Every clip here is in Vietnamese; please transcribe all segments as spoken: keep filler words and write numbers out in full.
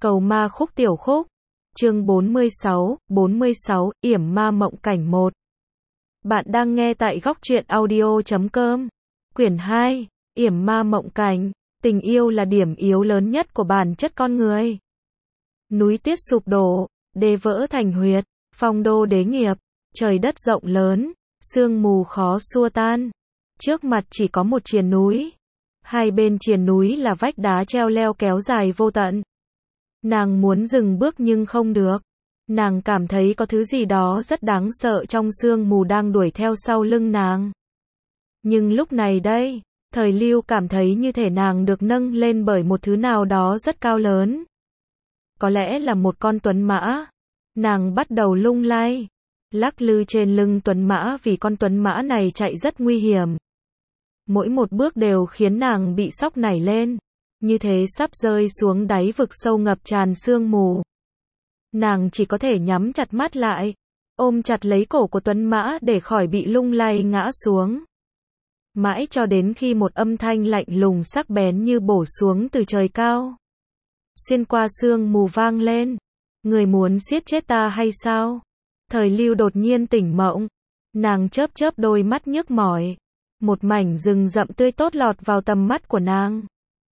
Cầu ma khúc tiểu khúc. Chương bốn mươi sáu, bốn mươi sáu, yểm ma mộng cảnh một. Bạn đang nghe tại góc truyện audio chấm com. Quyển hai, yểm ma mộng cảnh. Tình yêu là điểm yếu lớn nhất của bản chất con người. Núi tuyết sụp đổ, đê vỡ thành huyệt, phong đô đế nghiệp, trời đất rộng lớn, sương mù khó xua tan. Trước mặt chỉ có một triền núi. Hai bên triền núi là vách đá treo leo kéo dài vô tận. Nàng muốn dừng bước nhưng không được. Nàng cảm thấy có thứ gì đó rất đáng sợ trong sương mù đang đuổi theo sau lưng nàng. Nhưng lúc này đây, Thời Lưu cảm thấy như thể nàng được nâng lên bởi một thứ nào đó rất cao lớn. Có lẽ là một con tuấn mã. Nàng bắt đầu lung lay, lắc lư trên lưng tuấn mã vì con tuấn mã này chạy rất nguy hiểm. Mỗi một bước đều khiến nàng bị sốc nảy lên, như thế sắp rơi xuống đáy vực sâu ngập tràn sương mù. Nàng chỉ có thể nhắm chặt mắt lại, ôm chặt lấy cổ của tuấn mã để khỏi bị lung lay ngã xuống. Mãi cho đến khi một âm thanh lạnh lùng sắc bén như bổ xuống từ trời cao, xuyên qua sương mù vang lên. Người muốn giết chết ta hay sao? Thời Lưu đột nhiên tỉnh mộng. Nàng chớp chớp đôi mắt nhức mỏi. Một mảnh rừng rậm tươi tốt lọt vào tầm mắt của nàng.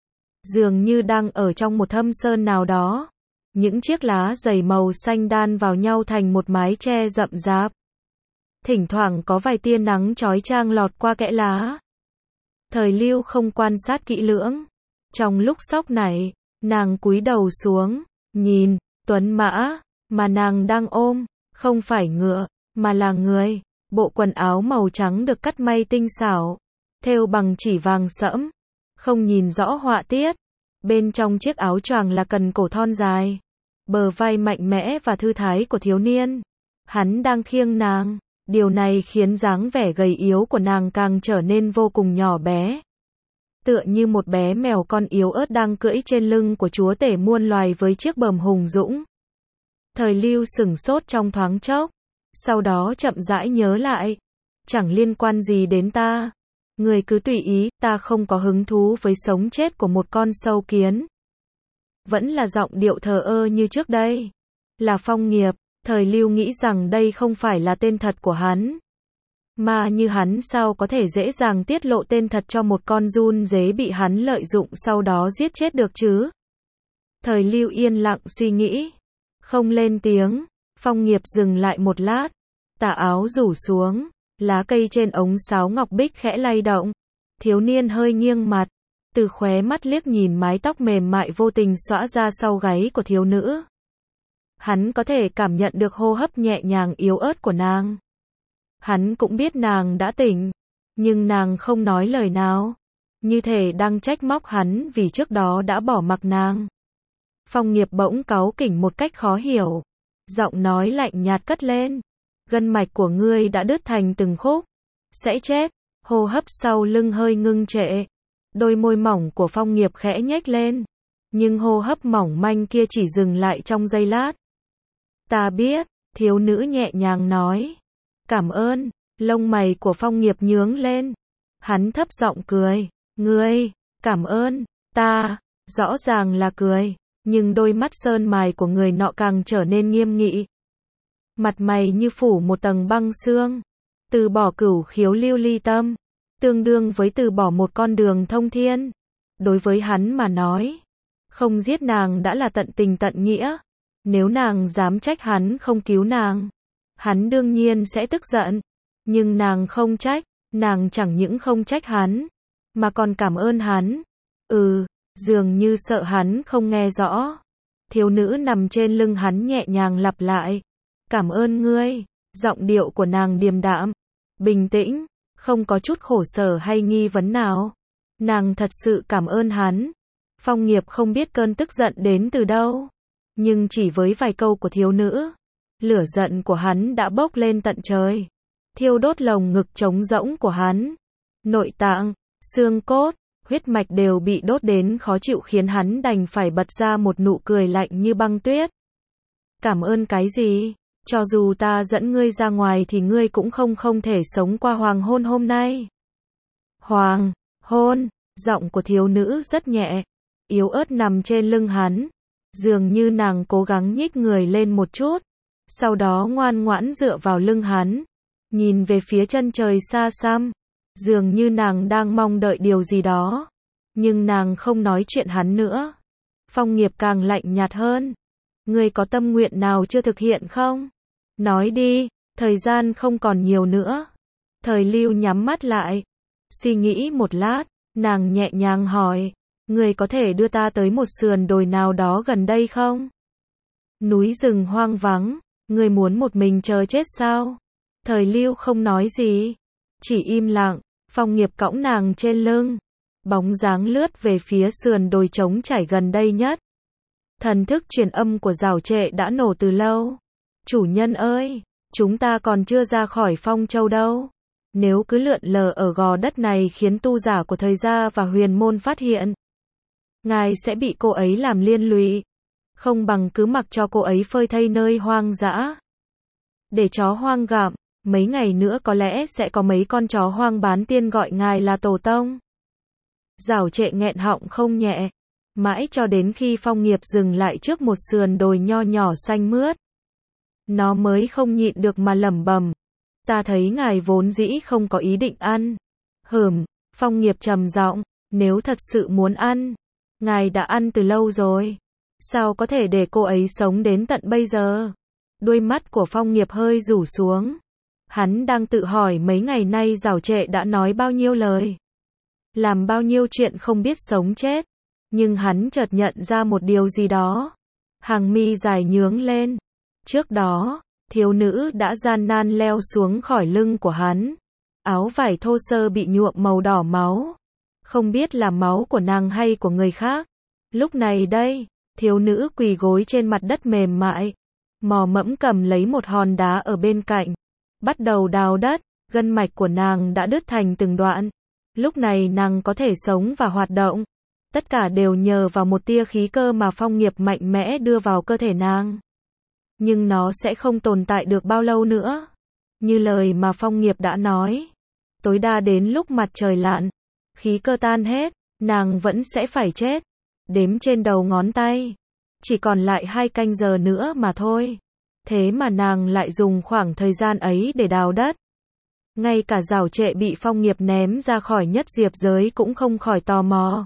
Dường như đang ở trong một thâm sơn nào đó. Những chiếc lá dày màu xanh đan vào nhau thành một mái che rậm rạp. Thỉnh thoảng có vài tia nắng chói chang lọt qua kẽ lá. Thời Lưu không quan sát kỹ lưỡng. Trong lúc sốc nảy, nàng cúi đầu xuống, nhìn, tuấn mã, mà nàng đang ôm, không phải ngựa, mà là người. Bộ quần áo màu trắng được cắt may tinh xảo, thêu bằng chỉ vàng sẫm, không nhìn rõ họa tiết. Bên trong chiếc áo choàng là cần cổ thon dài, bờ vai mạnh mẽ và thư thái của thiếu niên. Hắn đang khiêng nàng, điều này khiến dáng vẻ gầy yếu của nàng càng trở nên vô cùng nhỏ bé. Tựa như một bé mèo con yếu ớt đang cưỡi trên lưng của chúa tể muôn loài với chiếc bờm hùng dũng. Thời Lưu sửng sốt trong thoáng chốc, sau đó chậm rãi nhớ lại. Chẳng liên quan gì đến ta. Người cứ tùy ý, ta không có hứng thú với sống chết của một con sâu kiến. Vẫn là giọng điệu thờ ơ như trước đây. Là Phong Nghiệp. Thời Lưu nghĩ rằng đây không phải là tên thật của hắn. Mà như hắn sao có thể dễ dàng tiết lộ tên thật cho một con giun dế bị hắn lợi dụng sau đó giết chết được chứ? Thời Lưu yên lặng suy nghĩ, không lên tiếng. Phong Nghiệp dừng lại một lát, tà áo rủ xuống, lá cây trên ống sáo ngọc bích khẽ lay động. Thiếu niên hơi nghiêng mặt, từ khóe mắt liếc nhìn mái tóc mềm mại vô tình xõa ra sau gáy của thiếu nữ. Hắn có thể cảm nhận được hô hấp nhẹ nhàng yếu ớt của nàng. Hắn cũng biết nàng đã tỉnh, nhưng nàng không nói lời nào, như thể đang trách móc hắn vì trước đó đã bỏ mặc nàng. Phong Nghiệp bỗng cáu kỉnh một cách khó hiểu, giọng nói lạnh nhạt cất lên. Gân mạch của ngươi đã đứt thành từng khúc, sẽ chết. Hô hấp sau lưng hơi ngưng trệ. Đôi môi mỏng của Phong Nghiệp khẽ nhếch lên, nhưng hô hấp mỏng manh kia chỉ dừng lại trong giây lát. Ta biết, thiếu nữ nhẹ nhàng nói. Cảm ơn. Lông mày của Phong Nghiệp nhướng lên. Hắn thấp giọng cười. Ngươi, cảm ơn, ta, rõ ràng là cười, nhưng đôi mắt sơn mài của người nọ càng trở nên nghiêm nghị. Mặt mày như phủ một tầng băng xương. Từ bỏ cửu khiếu lưu ly tâm, tương đương với từ bỏ một con đường thông thiên. Đối với hắn mà nói, không giết nàng đã là tận tình tận nghĩa. Nếu nàng dám trách hắn không cứu nàng, hắn đương nhiên sẽ tức giận. Nhưng nàng không trách, nàng chẳng những không trách hắn, mà còn cảm ơn hắn. Ừ, dường như sợ hắn không nghe rõ. Thiếu nữ nằm trên lưng hắn nhẹ nhàng lặp lại. Cảm ơn ngươi. Giọng điệu của nàng điềm đạm, bình tĩnh, không có chút khổ sở hay nghi vấn nào. Nàng thật sự cảm ơn hắn. Phong Nghiệp không biết cơn tức giận đến từ đâu, nhưng chỉ với vài câu của thiếu nữ, lửa giận của hắn đã bốc lên tận trời, thiêu đốt lồng ngực trống rỗng của hắn. Nội tạng, xương cốt, huyết mạch đều bị đốt đến khó chịu khiến hắn đành phải bật ra một nụ cười lạnh như băng tuyết. Cảm ơn cái gì? Cho dù ta dẫn ngươi ra ngoài thì ngươi cũng không không thể sống qua hoàng hôn hôm nay. Hoàng hôn, giọng của thiếu nữ rất nhẹ, yếu ớt nằm trên lưng hắn, Dường như nàng cố gắng nhích người lên một chút, sau đó ngoan ngoãn dựa vào lưng hắn, nhìn về phía chân trời xa xăm, dường như nàng đang mong đợi điều gì đó, nhưng nàng không nói chuyện hắn nữa. Phong Nghiệp càng lạnh nhạt hơn. Ngươi có tâm nguyện nào chưa thực hiện không? Nói đi, thời gian không còn nhiều nữa. Thời Lưu nhắm mắt lại, suy nghĩ một lát, nàng nhẹ nhàng hỏi, ngươi có thể đưa ta tới một sườn đồi nào đó gần đây không? Núi rừng hoang vắng, ngươi muốn một mình chờ chết sao? Thời Lưu không nói gì, chỉ im lặng. Phong Nghiệp cõng nàng trên lưng, bóng dáng lướt về phía sườn đồi trống trải gần đây nhất. Thần thức truyền âm của Giảo Trệ đã nổ từ lâu. Chủ nhân ơi, chúng ta còn chưa ra khỏi Phong Châu đâu. Nếu cứ lượn lờ ở gò đất này khiến tu giả của thời gia và huyền môn phát hiện, ngài sẽ bị cô ấy làm liên lụy. Không bằng cứ mặc cho cô ấy phơi thây nơi hoang dã, để chó hoang gặm. Mấy ngày nữa có lẽ sẽ có mấy con chó hoang bán tiên gọi ngài là tổ tông. Giảo Trệ nghẹn họng không nhẹ, mãi cho đến khi Phong Nghiệp dừng lại trước một sườn đồi nho nhỏ xanh mướt, nó mới không nhịn được mà lẩm bẩm, ta thấy ngài vốn dĩ không có ý định ăn. Hửm, Phong Nghiệp trầm giọng, nếu thật sự muốn ăn, ngài đã ăn từ lâu rồi, sao có thể để cô ấy sống đến tận bây giờ? Đuôi mắt của Phong Nghiệp hơi rủ xuống. Hắn đang tự hỏi mấy ngày nay Giảo Trệ đã nói bao nhiêu lời, làm bao nhiêu chuyện không biết sống chết, nhưng hắn chợt nhận ra một điều gì đó. Hàng mi dài nhướng lên. Trước đó, thiếu nữ đã gian nan leo xuống khỏi lưng của hắn. Áo vải thô sơ bị nhuộm màu đỏ máu. Không biết là máu của nàng hay của người khác. Lúc này đây, thiếu nữ quỳ gối trên mặt đất mềm mại, mò mẫm cầm lấy một hòn đá ở bên cạnh, bắt đầu đào đất. Gân mạch của nàng đã đứt thành từng đoạn. Lúc này nàng có thể sống và hoạt động. Tất cả đều nhờ vào một tia khí cơ mà Phong Nghiệp mạnh mẽ đưa vào cơ thể nàng. Nhưng nó sẽ không tồn tại được bao lâu nữa. Như lời mà Phong Nghiệp đã nói, tối đa đến lúc mặt trời lặn, khí cơ tan hết, nàng vẫn sẽ phải chết. Đếm trên đầu ngón tay, chỉ còn lại hai canh giờ nữa mà thôi. Thế mà nàng lại dùng khoảng thời gian ấy để đào đất. Ngay cả Giảo Trệ bị Phong Nghiệp ném ra khỏi nhất diệp giới cũng không khỏi tò mò.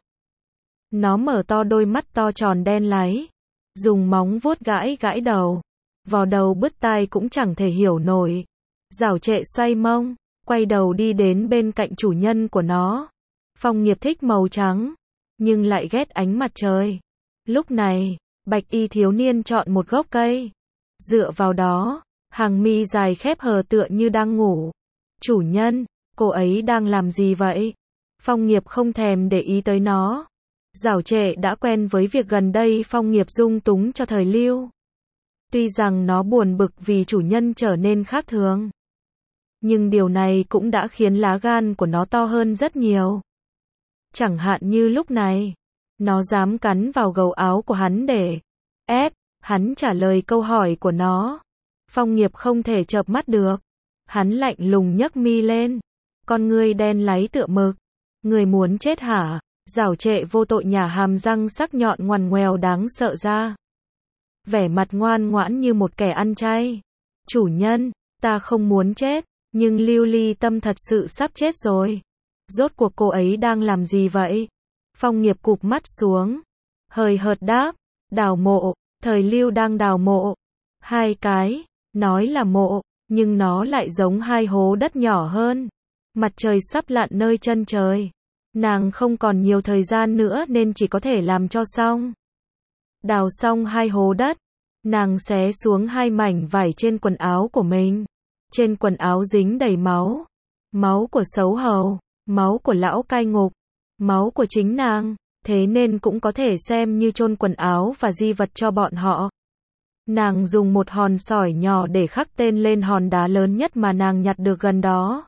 Nó mở to đôi mắt to tròn đen láy, dùng móng vuốt gãi gãi đầu, vò đầu bứt tai cũng chẳng thể hiểu nổi. Giảo Trệ xoay mông, quay đầu đi đến bên cạnh chủ nhân của nó. Phong Nghiệp thích màu trắng, nhưng lại ghét ánh mặt trời. Lúc này, bạch y thiếu niên chọn một gốc cây, dựa vào đó, hàng mi dài khép hờ tựa như đang ngủ. Chủ nhân, cô ấy đang làm gì vậy? Phong Nghiệp không thèm để ý tới nó. Giảo Trệ đã quen với việc gần đây Phong Nghiệp dung túng cho Thời Lưu. Tuy rằng nó buồn bực vì chủ nhân trở nên khác thường, nhưng điều này cũng đã khiến lá gan của nó to hơn rất nhiều. Chẳng hạn như lúc này, nó dám cắn vào gầu áo của hắn để ép hắn trả lời câu hỏi của nó. Phong Nghiệp không thể chợp mắt được. Hắn lạnh lùng nhấc mi lên, con ngươi đen láy tựa mực. Người muốn chết hả? Giảo Trệ vô tội nhả hàm răng sắc nhọn ngoằn ngoèo đáng sợ ra, vẻ mặt ngoan ngoãn như một kẻ ăn chay. Chủ nhân, ta không muốn chết, nhưng Lưu Ly Tâm thật sự sắp chết rồi. Rốt cuộc cô ấy đang làm gì vậy? Phong Nghiệp cụp mắt xuống, hời hợt đáp, đào mộ. Thời Lưu đang đào mộ. Hai cái, nói là mộ, nhưng nó lại giống hai hố đất nhỏ hơn. Mặt trời sắp lặn nơi chân trời. Nàng không còn nhiều thời gian nữa nên chỉ có thể làm cho xong. Đào xong hai hố đất, nàng xé xuống hai mảnh vải trên quần áo của mình. Trên quần áo dính đầy máu. Máu của Sấu Hầu, máu của lão cai ngục, máu của chính nàng, thế nên cũng có thể xem như chôn quần áo và di vật cho bọn họ. Nàng dùng một hòn sỏi nhỏ để khắc tên lên hòn đá lớn nhất mà nàng nhặt được gần đó.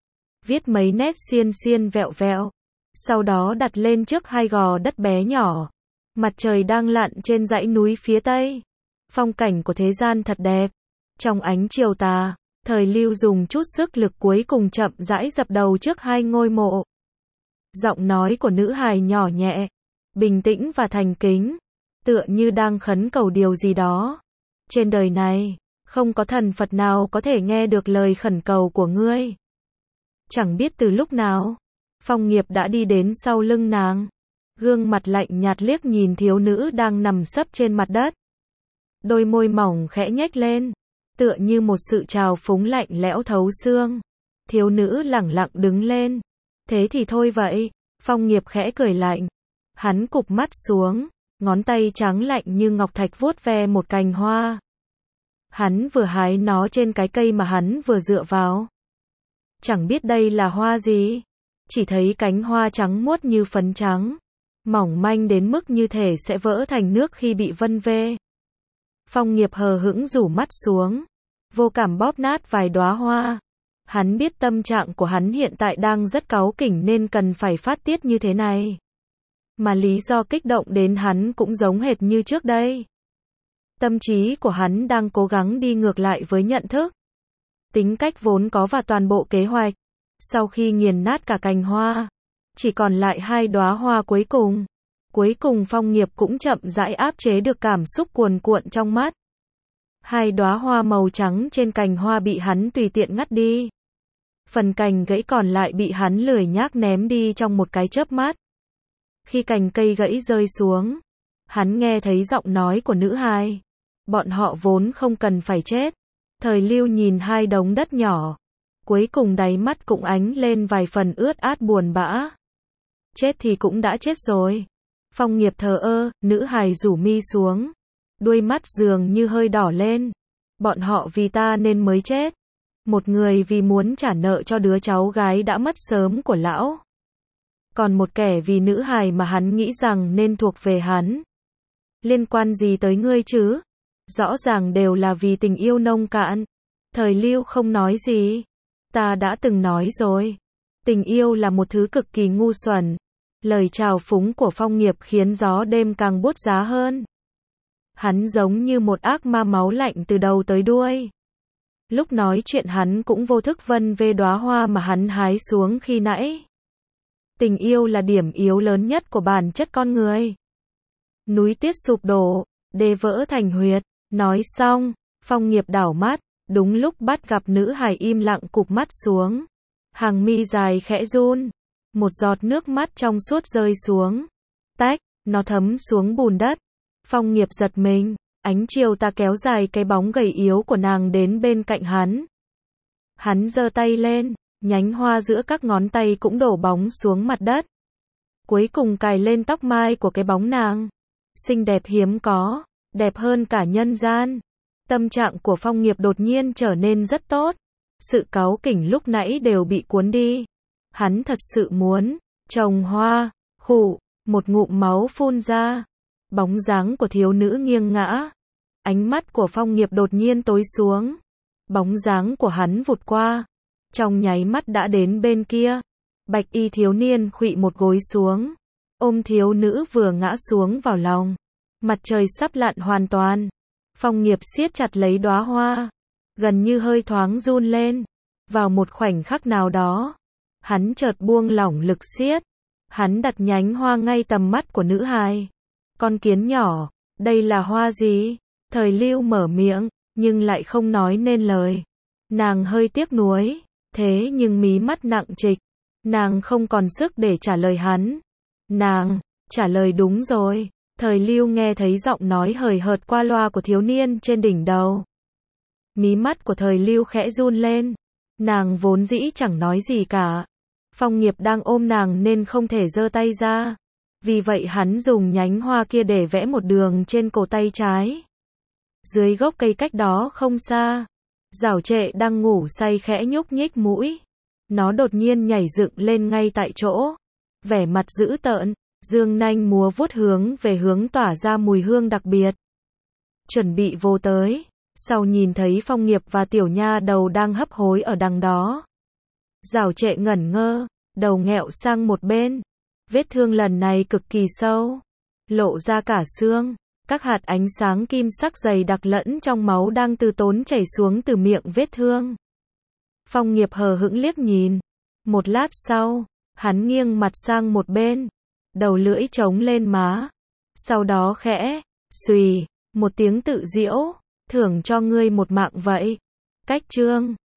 Viết mấy nét xiên xiên vẹo vẹo. Sau đó đặt lên trước hai gò đất bé nhỏ. Mặt trời đang lặn trên dãy núi phía tây. Phong cảnh của thế gian thật đẹp. Trong ánh chiều tà, Thời Lưu dùng chút sức lực cuối cùng chậm rãi dập đầu trước hai ngôi mộ. Giọng nói của nữ hài nhỏ nhẹ, bình tĩnh và thành kính. tựa như đang khấn cầu điều gì đó. Trên đời này, không có thần Phật nào có thể nghe được lời khẩn cầu của ngươi. Chẳng biết từ lúc nào, Phong Nghiệp đã đi đến sau lưng nàng. Gương mặt lạnh nhạt liếc nhìn thiếu nữ đang nằm sấp trên mặt đất. Đôi môi mỏng khẽ nhếch lên, tựa như một sự trào phúng lạnh lẽo thấu xương. Thiếu nữ lẳng lặng đứng lên. Thế thì thôi vậy, Phong Nghiệp khẽ cười lạnh. Hắn cụp mắt xuống, ngón tay trắng lạnh như ngọc thạch vuốt ve một cành hoa. Hắn vừa hái nó trên cái cây mà hắn vừa dựa vào. Chẳng biết đây là hoa gì, chỉ thấy cánh hoa trắng muốt như phấn trắng, mỏng manh đến mức như thể sẽ vỡ thành nước khi bị vân vê. Phong Nghiệp hờ hững rủ mắt xuống, vô cảm bóp nát vài đóa hoa. Hắn biết tâm trạng của hắn hiện tại đang rất cáu kỉnh nên cần phải phát tiết như thế này. Mà lý do kích động đến hắn cũng giống hệt như trước đây. Tâm trí của hắn đang cố gắng đi ngược lại với nhận thức, tính cách vốn có và toàn bộ kế hoạch. Sau khi nghiền nát cả cành hoa, chỉ còn lại hai đóa hoa cuối cùng. Cuối cùng Phong Nghiệp cũng chậm rãi áp chế được cảm xúc cuồn cuộn trong mắt. Hai đóa hoa màu trắng trên cành hoa bị hắn tùy tiện ngắt đi. Phần cành gãy còn lại bị hắn lười nhác ném đi trong một cái chớp mắt. Khi cành cây gãy rơi xuống, hắn nghe thấy giọng nói của nữ hài. Bọn họ vốn không cần phải chết. Thời Lưu nhìn hai đống đất nhỏ, cuối cùng đáy mắt cũng ánh lên vài phần ướt át buồn bã. Chết thì cũng đã chết rồi. Phong Nghiệp thờ ơ, nữ hài rủ mi xuống. Đuôi mắt dường như hơi đỏ lên. Bọn họ vì ta nên mới chết. Một người vì muốn trả nợ cho đứa cháu gái đã mất sớm của lão. Còn một kẻ vì nữ hài mà hắn nghĩ rằng nên thuộc về hắn. Liên quan gì tới ngươi chứ? Rõ ràng đều là vì tình yêu nông cạn. Thời Lưu không nói gì. Ta đã từng nói rồi. Tình yêu là một thứ cực kỳ ngu xuẩn. Lời trào phúng của Phong Nghiệp khiến gió đêm càng buốt giá hơn. Hắn giống như một ác ma máu lạnh từ đầu tới đuôi. Lúc nói chuyện hắn cũng vô thức vân vê đóa hoa mà hắn hái xuống khi nãy. Tình yêu là điểm yếu lớn nhất của bản chất con người. Núi tuyết sụp đổ, đê vỡ thành huyệt. Nói xong, Phong Nghiệp đảo mắt, đúng lúc bắt gặp nữ hài im lặng cụp mắt xuống. Hàng mi dài khẽ run, một giọt nước mắt trong suốt rơi xuống. Tách, nó thấm xuống bùn đất. Phong Nghiệp giật mình, ánh chiều tà kéo dài cái bóng gầy yếu của nàng đến bên cạnh hắn. Hắn giơ tay lên, nhánh hoa giữa các ngón tay cũng đổ bóng xuống mặt đất. Cuối cùng cài lên tóc mai của cái bóng nàng. Xinh đẹp hiếm có, đẹp hơn cả nhân gian. Tâm trạng của Phong Nghiệp đột nhiên trở nên rất tốt. Sự cáu kỉnh lúc nãy đều bị cuốn đi. Hắn thật sự muốn trồng hoa, khụ, một ngụm máu phun ra. Bóng dáng của thiếu nữ nghiêng ngã. Ánh mắt của Phong Nghiệp đột nhiên tối xuống. Bóng dáng của hắn vụt qua. Trong nháy mắt đã đến bên kia. Bạch y thiếu niên khuỵu một gối xuống. Ôm thiếu nữ vừa ngã xuống vào lòng. Mặt trời sắp lặn hoàn toàn. Phong Nghiệp siết chặt lấy đóa hoa. Gần như hơi thoáng run lên. Vào một khoảnh khắc nào đó, hắn chợt buông lỏng lực siết. Hắn đặt nhánh hoa ngay tầm mắt của nữ hài. Con kiến nhỏ, đây là hoa gì? Thời Lưu mở miệng, nhưng lại không nói nên lời. Nàng hơi tiếc nuối, thế nhưng mí mắt nặng trịch. Nàng không còn sức để trả lời hắn. Nàng, trả lời đúng rồi. Thời Lưu nghe thấy giọng nói hời hợt qua loa của thiếu niên trên đỉnh đầu. Mí mắt của Thời Lưu khẽ run lên. Nàng vốn dĩ chẳng nói gì cả. Phong Nghiệp đang ôm nàng nên không thể giơ tay ra. Vì vậy hắn dùng nhánh hoa kia để vẽ một đường trên cổ tay trái. Dưới gốc cây cách đó không xa, Giảo Trệ đang ngủ say khẽ nhúc nhích mũi. Nó đột nhiên nhảy dựng lên ngay tại chỗ. Vẻ mặt dữ tợn, dương nanh múa vuốt hướng về hướng tỏa ra mùi hương đặc biệt. Chuẩn bị vô tới, sau nhìn thấy Phong Nghiệp và tiểu nha đầu đang hấp hối ở đằng đó. Giảo Trệ ngẩn ngơ, đầu nghẹo sang một bên. Vết thương lần này cực kỳ sâu, lộ ra cả xương. Các hạt ánh sáng kim sắc dày đặc lẫn trong máu đang từ tốn chảy xuống từ miệng vết thương. Phong Nghiệp hờ hững liếc nhìn. Một lát sau, hắn nghiêng mặt sang một bên, đầu lưỡi chống lên má. Sau đó khẽ Xùy, một tiếng tự giễu, thưởng cho ngươi một mạng vậy. Cách chương